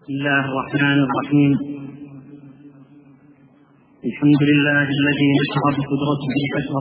بسم الله الرحمن الرحيم. الحمد لله الذي نشر بقدرته البشر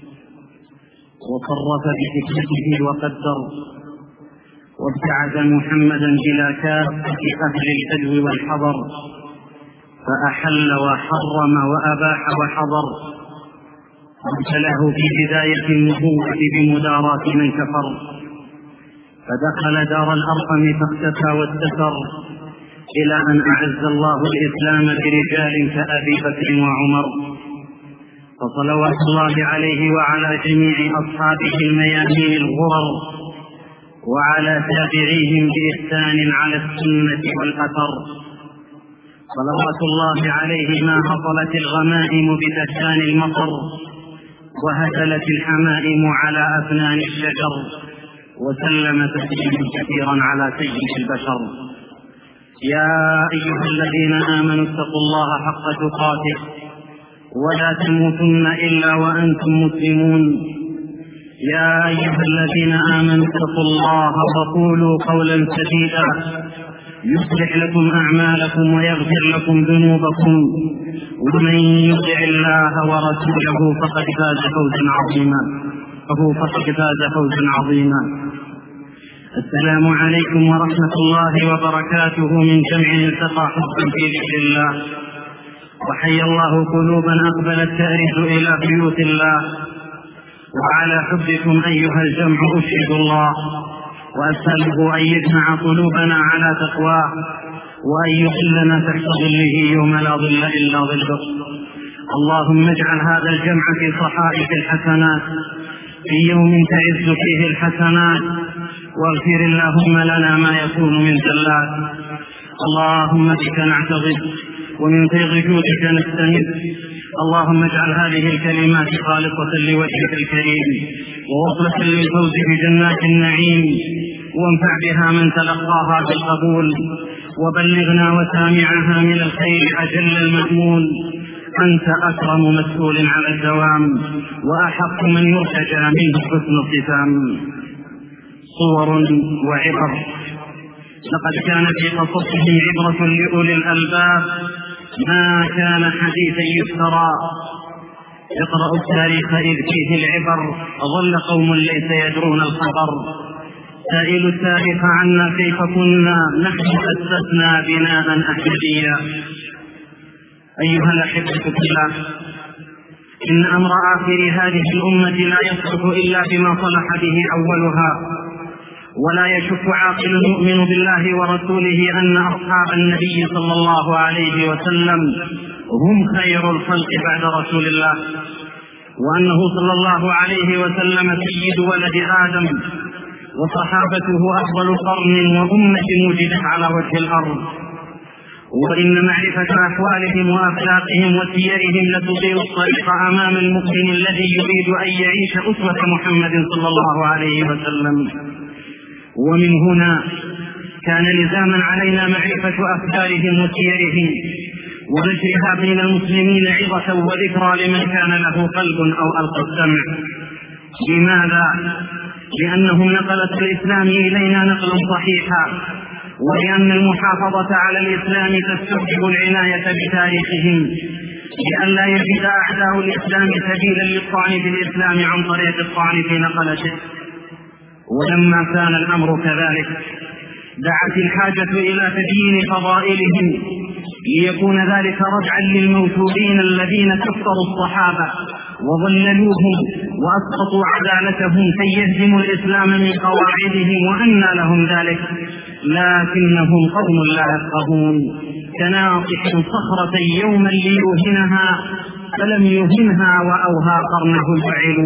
وصرف بحكمته وقدر، وابتعث محمدا إلى كافة أهل البدو والحضر، فأحل وحرم وأباح وحضر، وابتلاه في بداية النبوة بمداراة من كفر، فدخل دار الأرقم فاختفى واستتر، إلى أن أعز الله الإسلام برجال كأبي بكر وعمر، فصلوات الله عليه وعلى جميع أصحابه الميامين الغرر، وعلى تابعيهم بإحسان على السنة والأثر. صلوات الله عليه ما هطلت الغمائم بدكان المطر، وهتلت الحمائم على أفنان الشجر، وسلم تسليما كثيرا على سيد البشر. يا أيها الذين آمنوا اتقوا الله حق تقاته ولا تموتن إلا وأنتم مسلمون. يا أيها الذين آمنوا اتقوا الله وقولوا قولا سديدا يصلح لكم أعمالكم ويغفر لكم ذنوبكم، ومن يطع الله ورسوله فقد فاز فوزا عظيما. السلام عليكم ورحمة الله وبركاته من جمع التقى حبا في ذكر الله، وحيا الله قلوبا أقبلت تأرز إلى بيوت الله. وعلى حبكم أيها الجمع أشهد الله، وأسأله أن يجمع قلوبنا على تقواه، وأن يحلنا تحت ظله يوم لا ظل إلا ظله. اللهم اجعل هذا الجمع في صحائف الحسنات، في يوم تعز فيه الحسنات، واغفر اللهم لنا ما يكون من زلات. اللهم بك نعتذر ومن فيض جودك نستمد. اللهم اجعل هذه الكلمات خالصة لوجهك الكريم، ووصلة للفوز بجنات النعيم، وانفع بها من تلقاها بالقبول، وبلغنا وسامعها من الخير أجل المأمول. أنت أكرم مسؤول على الدوام، وأحق من يرتجى منه حسن الختام. صور وعبر. لقد كان في قصصهم عبرة لأولي الألباب، ما كان حديثا يفترى. اقرأوا التاريخ إذ فيه العبر، ظل قوم ليس يدرون الخبر. سائلوا التاريخ عنا كيف كنا، نحن أسسنا بناء أحمديا. أيها الأحبة في الله، إن أمر آخر هذه الأمة لا يصلح إلا بما صلح به أولها، ولا يشك عاقل يؤمن بالله ورسوله أن أصحاب النبي صلى الله عليه وسلم هم خير الخلق بعد رسول الله، وأنه صلى الله عليه وسلم سيد ولد آدم، وصحابته أفضل قرن وأمة وجدت على وجه الأرض. وإن معرفة أحوالهم وأخلاقهم وسيرهم لتضيء الطريق أمام المؤمن الذي يريد أن يعيش أسوة محمد صلى الله عليه وسلم. ومن هنا كان لزاما علينا معرفة أفكارهم وسيرهم، ونشرها بين المسلمين عظة وذكرى لمن كان له قلب أو ألقى السمع. لماذا؟ لأنهم نقلت الإسلام إلينا نقلا صحيحا، ولأن المحافظة على الإسلام تستوجب العناية بتاريخهم، لئلا يجد أعداء الإسلام سبيلا للطعن في الإسلام عن طريق الطعن في نقلته. ولما كان الأمر كذلك دعت الحاجة إلى تبيين فضائلهم، ليكون ذلك رجعا للموثوقين الذين كفروا الصحابة وضللوهم وأسقطوا عدالتهم كي يهدموا الإسلام من قواعدهم، وأنى لهم ذلك، لكنهم قوم لا يفقهون، كناطح صخرة يوما ليوهنها فلم يهنها وأوهى قرنه الفعل.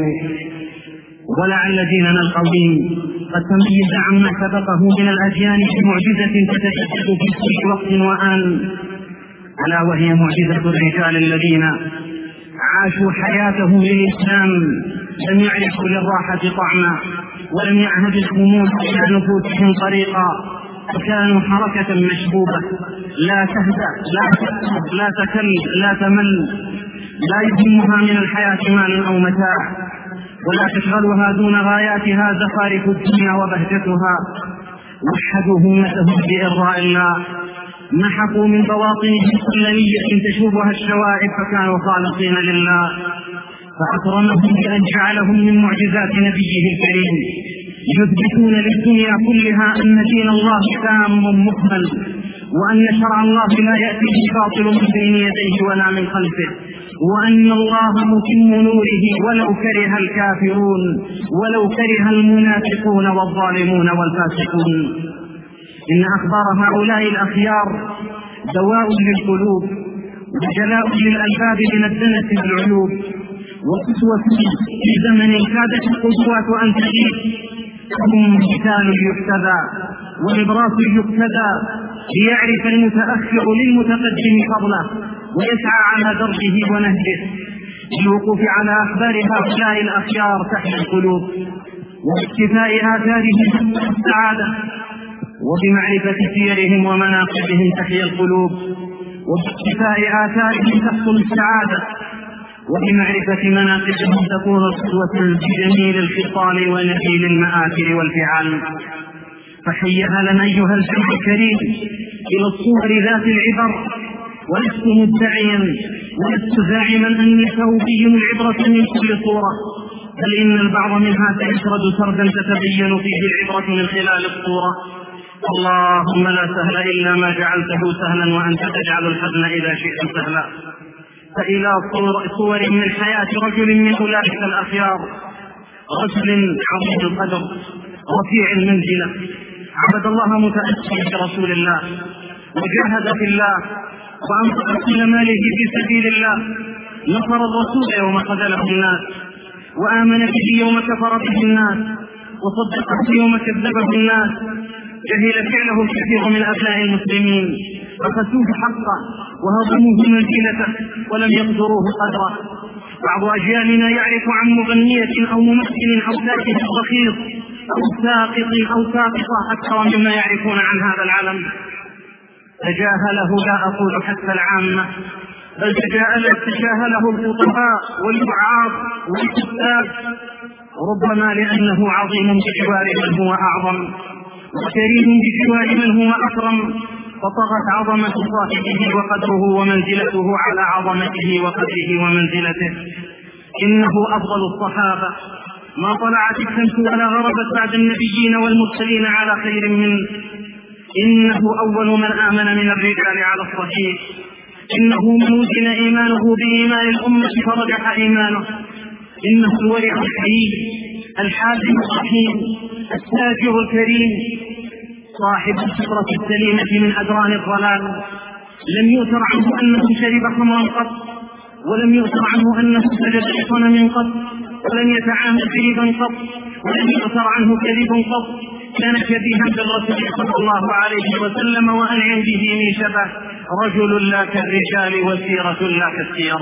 ولعل ديننا القويم قد تميز عما سبقه من الأديان بمعجزة تتجدد في كل وقت وآن، ألا وهي معجزة الرجال الذين عاشوا حياتهم للإسلام، لم يعرفوا للراحة طعما، ولم يعهد الخمول إلى نفوسهم طريقا، وكانوا حركة مشبوبة لا تهدأ لا تكتب لا تكل لا تمل، لا يهمها من الحياة مال أو متاع، ولا تشغلها دون غاياتها زخارف الدنيا وبهجتها. وحدوا همتهم بإرضاء الله، محقوا من بواطنهم كل نية تشوبها الشوائب فكانوا خالصين لله، فأكرمهم بأن جعلهم من معجزات نبيه الكريم يثبتون للدنيا كلها أن دين الله تام مكمل، وأن شرع الله لا يأتيه باطل من بين يديه ولا من خلفه، وأن الله متم نوره ولو كره الكافرون ولو كره المنافقون والظالمون والفاسقون. إن أخبار هؤلاء الأخيار دواء للقلوب وجلاء للألباب من الدنس والعيوب، وقسوة في زمن كادت القدوات أن تغيب، هم مثال يحتذى وعبرات يقتدى ليعرف المتأخر للمتقدم فضله ويسعى على دربه ونهجه، للوقوف على أخبار هؤلاء الأخيار تحت القلوب واكتفاء آثارهم السعادة، وبمعرفة سيرهم ومناقبهم تحيا القلوب، وباكتفاء آثارهم تحصل السعادة، وبمعرفة مناقبهم تكون القدوة بجميل الخصال ونبيل المآثر والفعال. فحيها لنا أيها الجمع الكريم إلى الصور ذات العبر، ولست مدعيا ولست زاعما أني سأبين العبرة من كل صورة، بل إن البعض منها سيسرد سردا تتبين فيه العبرة من خلال الصورة. اللهم لا سهل إلا ما جعلته سهلا وأنت تجعل الحزن إذا شئت سهلا. فإلى صور من حياة رجل من أولئك الأخيار، رجل عظيم القدر رفيع المنزلة، عبد الله متأسيا برسول الله، وجاهد في الله وأنفق كل ماله في سبيل الله، نصر الرسول يوم خذله الناس، وآمن به يوم كفر به الناس، وصدقه يوم كذبه الناس. جهل فعله الكثير من أبناء المسلمين فخسوه حقه وهضموه منزلته ولم يقدروه قدره. بعض أجيالنا يعرف عن مغنية أو ممثل أو ساكت رخيص أو ساقط أو ساقطة أكثر مما يعرفون عن هذا العالم. تجاهله لا أقول حتى العامة، بل تجاهله الخطباء والوعاظ والكتاب، ربما لأنه عظيم بجوار من هو أعظم وكريم بجوار من هو أكرم، فطغت عظمة صاحبه وقدره ومنزلته على عظمته وقدره ومنزلته. إنه أفضل الصحابة، ما طلعت الشمس ولا غربت بعد النبيين والمرسلين على خير منه. إنه أول من آمن من الرجال على الصحيح، إنه من وزن إيمانه بإيمان الأمة فرجح إيمانه. إنه الورع الحليم الحازم الرحيم التاجر الكريم، صاحب الفطرة السليمة من أدران الضلال. لم يؤثر عنه أنه شرب خمرا قط، ولم يؤثر عنه أنه سجد لصنم قط، ولم يتعامل كذبا قط، ولم يؤثر عنه كذب قط. كان شبيها بالرسول صلى الله عليه وسلم وأنعم به من شبه، رجل لا كالرجال وسيرة لا كالسير.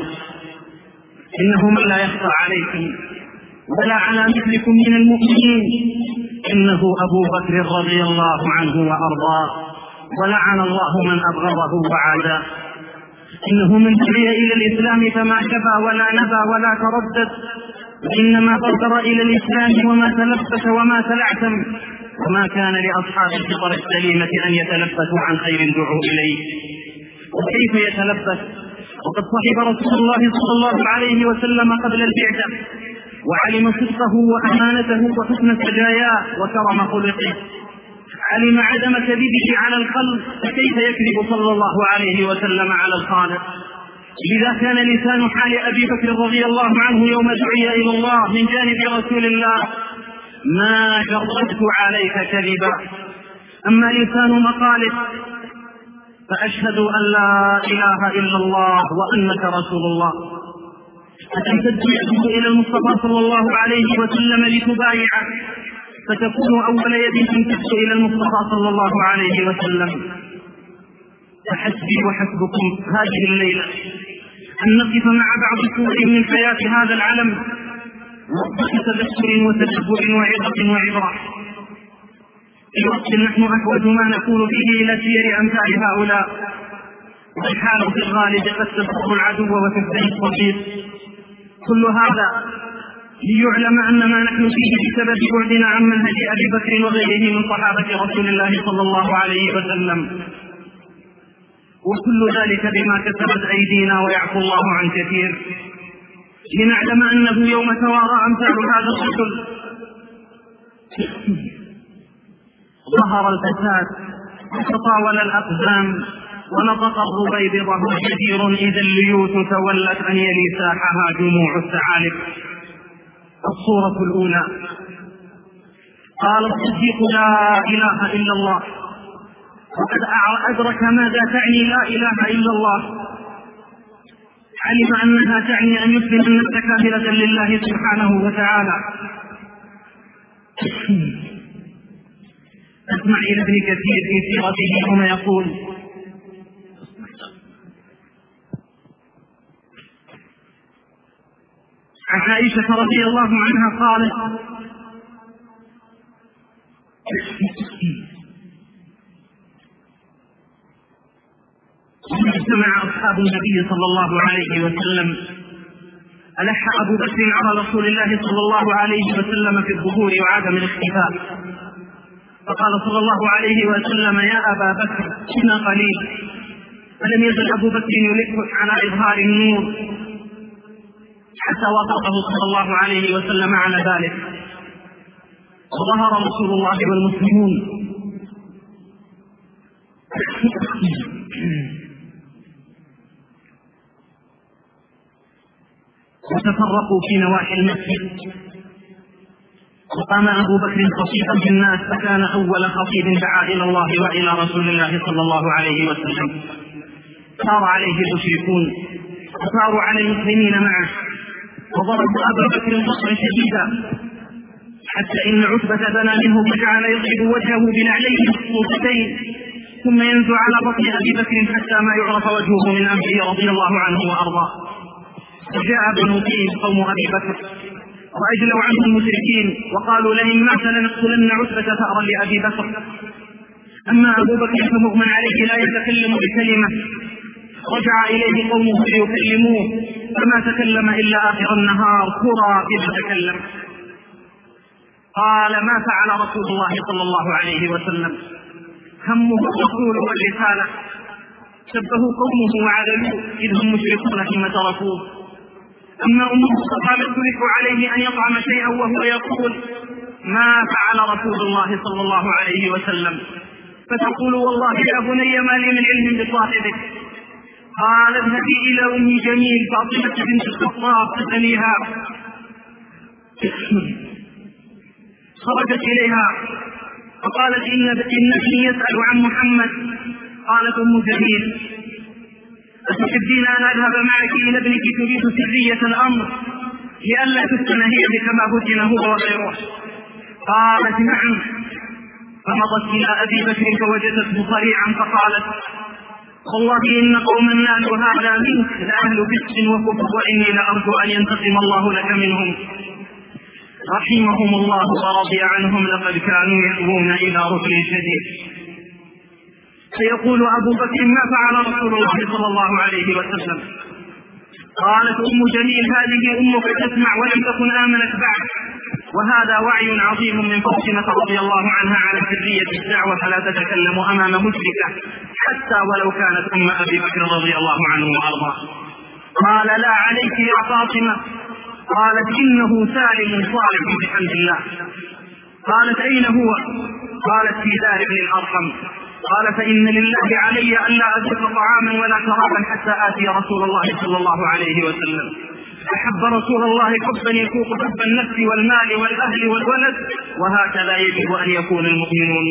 إنه من لا يخفى عليكم ولا على مثلكم من المؤمنين، إنه أبو بكر رضي الله عنه وأرضاه، ولعن الله من أبغضه وعاداه. إنه من دعي إلى الإسلام فما شفى ولا نبى ولا تردد، وإنما بادر إلى الإسلام وما تلبس وما تلعثم، وما كان لأصحاب الفطر السليمة أن يتلبسوا عن خير دعوا إليه. وكيف يتلبس وقد صحب رسول الله صلى الله عليه وسلم قبل البعثة، وعلم صدقه وأمانته وحسن سجاياه وكرم خلقه، علم عدم كذبه على الخلق، فكيف يكذب صلى الله عليه وسلم على الخالق. لذا كان لسان حال أبي بكر رضي الله عنه يوم دعي إلى الله من جانب رسول الله: ما جربت عليك كذبا. أما لسان مقالب فأشهد أن لا إله إلا الله وأنك رسول الله. فتمتد يده إلى المصطفى صلى الله عليه وسلم لتبايعه، فتكون أول يد تمتد إلى المصطفى صلى الله عليه وسلم. فحسبي وحسبكم هذه الليلة أن نقف مع بعض صور من حياة هذا العالم، وقت تذكر وتدبر وعظة وعبرة، في وقت نحن أحوج ما نكون فيه إلى سير أمثال هؤلاء، والحال في الغالب قد تسبق العدو وتبتلي الصديق. كل هذا ليعلم أن ما نحن فيه بسبب بعدنا عن منهج أبي بكر وغيره من صحابة رسول الله صلى الله عليه وسلم. وكل ذلك بما كسبت أيدينا ويعفو الله عن كثير، لنعلم أنه يوم توارى أمثال هذا الرجل ظهر الفساد وتطاول الأقدام ونطق الربيب وهو كثير إذا الليوث تولت أن يلي ساحها جموع الثعالب. الصورة الأولى: قال الصديق: لا إله إلا الله، وقد أدرك ماذا تعني لا إله إلا الله، علم أنها تعني أن يسلم النفس كاملة لله سبحانه وتعالى. اسمع إلى ابن كثير في سيرته هنا يقول: عن عائشة رضي الله عنها قالت: اجتمع أصحاب النبي صلى الله عليه وسلم، ألح أبو بكر على رسول الله صلى الله عليه وسلم في الظهور وعدم الاختفاء، فقال صلى الله عليه وسلم: يا أبا بكر إنا قليل. فلم يزل أبو بكر يلح على إظهار النور حتى وافقه صلى الله عليه وسلم على ذلك، وظهر رسول الله والمسلمون. وتفرقوا في نواحي المسجد، وقام أبو بكر خطيبا بالناس، فكان أول خطيب دعا إلى الله وإلى رسول الله صلى الله عليه وسلم. صار عليه المشركون وصاروا على المسلمين معه، وضربوا أبا بكر ضربا شديدا حتى إن عتبة دنا منه فجعل يضرب وجهه بنعليه مخصوصتين ثم ينزع على بطن أبي بكر حتى ما يعرف وجهه من أنفه رضي الله عنه وأرضاه. وجاء بنو تيم قوم أبي بكر وأجلوا عنه المشركين وقالوا: لئن مات لنقتلن عتبة ثأرا لأبي بكر. أما أبو بكر فمغمى عليه لا يتكلم بكلمة. رجع إليه قومه ليكلموه فما تكلم إلا آخر النهار كرى إذ تكلم. قال: ما فعل رسول الله صلى الله عليه وسلم؟ همه الرسول والرسالة، سبه قومه وعذبوه إذ هم مشركون ثم تركوه. أما أمه فقالت: تلح عليه أن يطعم شيئا وهو يقول: ما فعل رسول الله صلى الله عليه وسلم؟ فتقول: والله يا بني ما لي من علم بصاحبك. قال: اذهبي إلى أم جميل فاطمة بنت الخطاب فسأليها. خرجت إليها فقالت: إن ابني يسأل عن محمد. قالت أم جميل: أتحبين أن أذهب معك إلى ابنك تريد سرية الأمر لئلا تفتن هي كما فتن هو وغيره؟ قالت: نعم. فمضت إلى أبي بكر فوجدته صريعا فقالت: والله إن قوما نالوا هذا منك لأهل فسق وكفر، وإني لأرجو أن ينتقم الله لك منهم. رحمهم الله ورضي عنهم، لقد كانوا يأوون إلى ركن شديد. فيقول أبو بكر: ما فعل رسول الله صلى الله عليه وسلم؟ قالت أم جميل: هذه أمك تسمع ولم تكن آمنت بعد. وهذا وعي عظيم من فاطمة رضي الله عنها على سرية الدعوة، فلا تتكلم أمام مشركة حتى ولو كانت أم أبي بكر رضي الله عنه وأرضاه. قال: لا عليك يا فاطمة. قالت: إنه سالم صالح بحمد الله. قالت: أين هو؟ قالت: في دار ابن الأرقم. قال: فإن لله علي ألا أذوق طعاما ولا شرابا حتى آتي رسول الله صلى الله عليه وسلم. أحب رسول الله حبا يفوق حب النفس والمال والأهل والولد، وهكذا يجب أن يكون المؤمنون.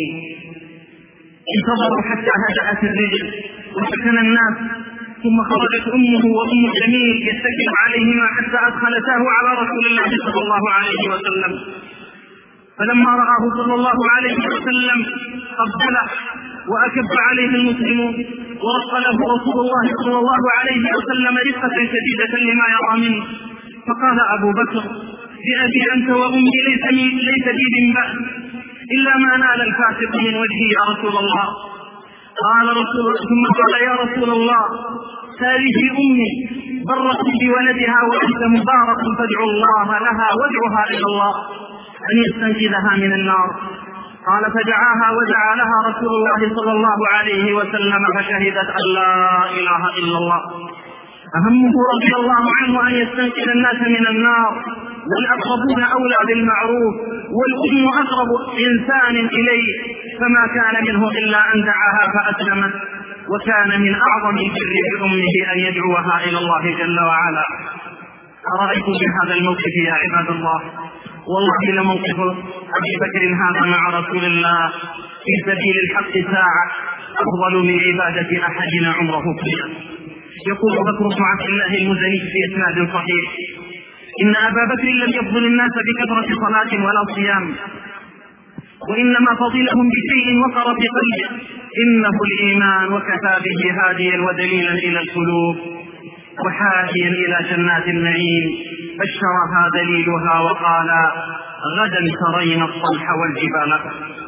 انتظروا حتى هدأت الرجل وسكن الناس، ثم خرجت أمه وأم جميل يستكبر عليهما حتى أدخلتاه على رسول الله صلى الله عليه وسلم. فلما رآه صلى الله عليه وسلم قبله وأكب عليه المسلمون، ورق له رسول الله صلى الله عليه وسلم رفقة شديدة لما يرى منه. فقال أبو بكر: بأبي أنت وأمي ليس بي من بأس إلا ما نال الفاسق من وجهي يا رسول الله. قال رسول الله: ثم قال: يا رسول الله هذه أمي برت بولدها وأنت مبارك، فادعوا الله لها وادعها إلى الله أن يستنقذها من النار. قال فدعاها ودعا لها رسول الله صلى الله عليه وسلم فشهدت أن لا إله إلا الله. أهمه رضي الله عنه أن يستنقذ الناس من النار، والأقربون أولى بالمعروف، والأم أقرب إنسان إليه، فما كان منه إلا أن دعاها فأسلمت. وكان من أعظم البر بأمه أن يدعوها إلى الله جل وعلا. أرأيتم بهذا الموقف يا عباد الله؟ والله لموقف أبي بكر هذا مع رسول الله في سبيل الحق ساعة أفضل من عبادة أحدنا عمره كله. يقول بكر بن عبد الله المزني في إسناد صحيح: إن أبا بكر لم يفضل الناس بكثرة صلاة ولا صيام، وإنما فضلهم بشيء وقر في قلبه: إنه الإيمان، وكفى به هاديا ودليلا إلى القلوب وحاديا إلى جنات النعيم. بشرها دليلها وقال: غدا ترين الصلح والجبال.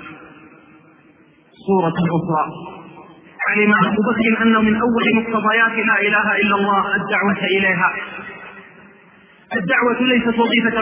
سورة أخرى: علم أبو بكر أنه من أول مقتضيات لا إله إلا الله الدعوة إليها. الدعوة ليست وظيفة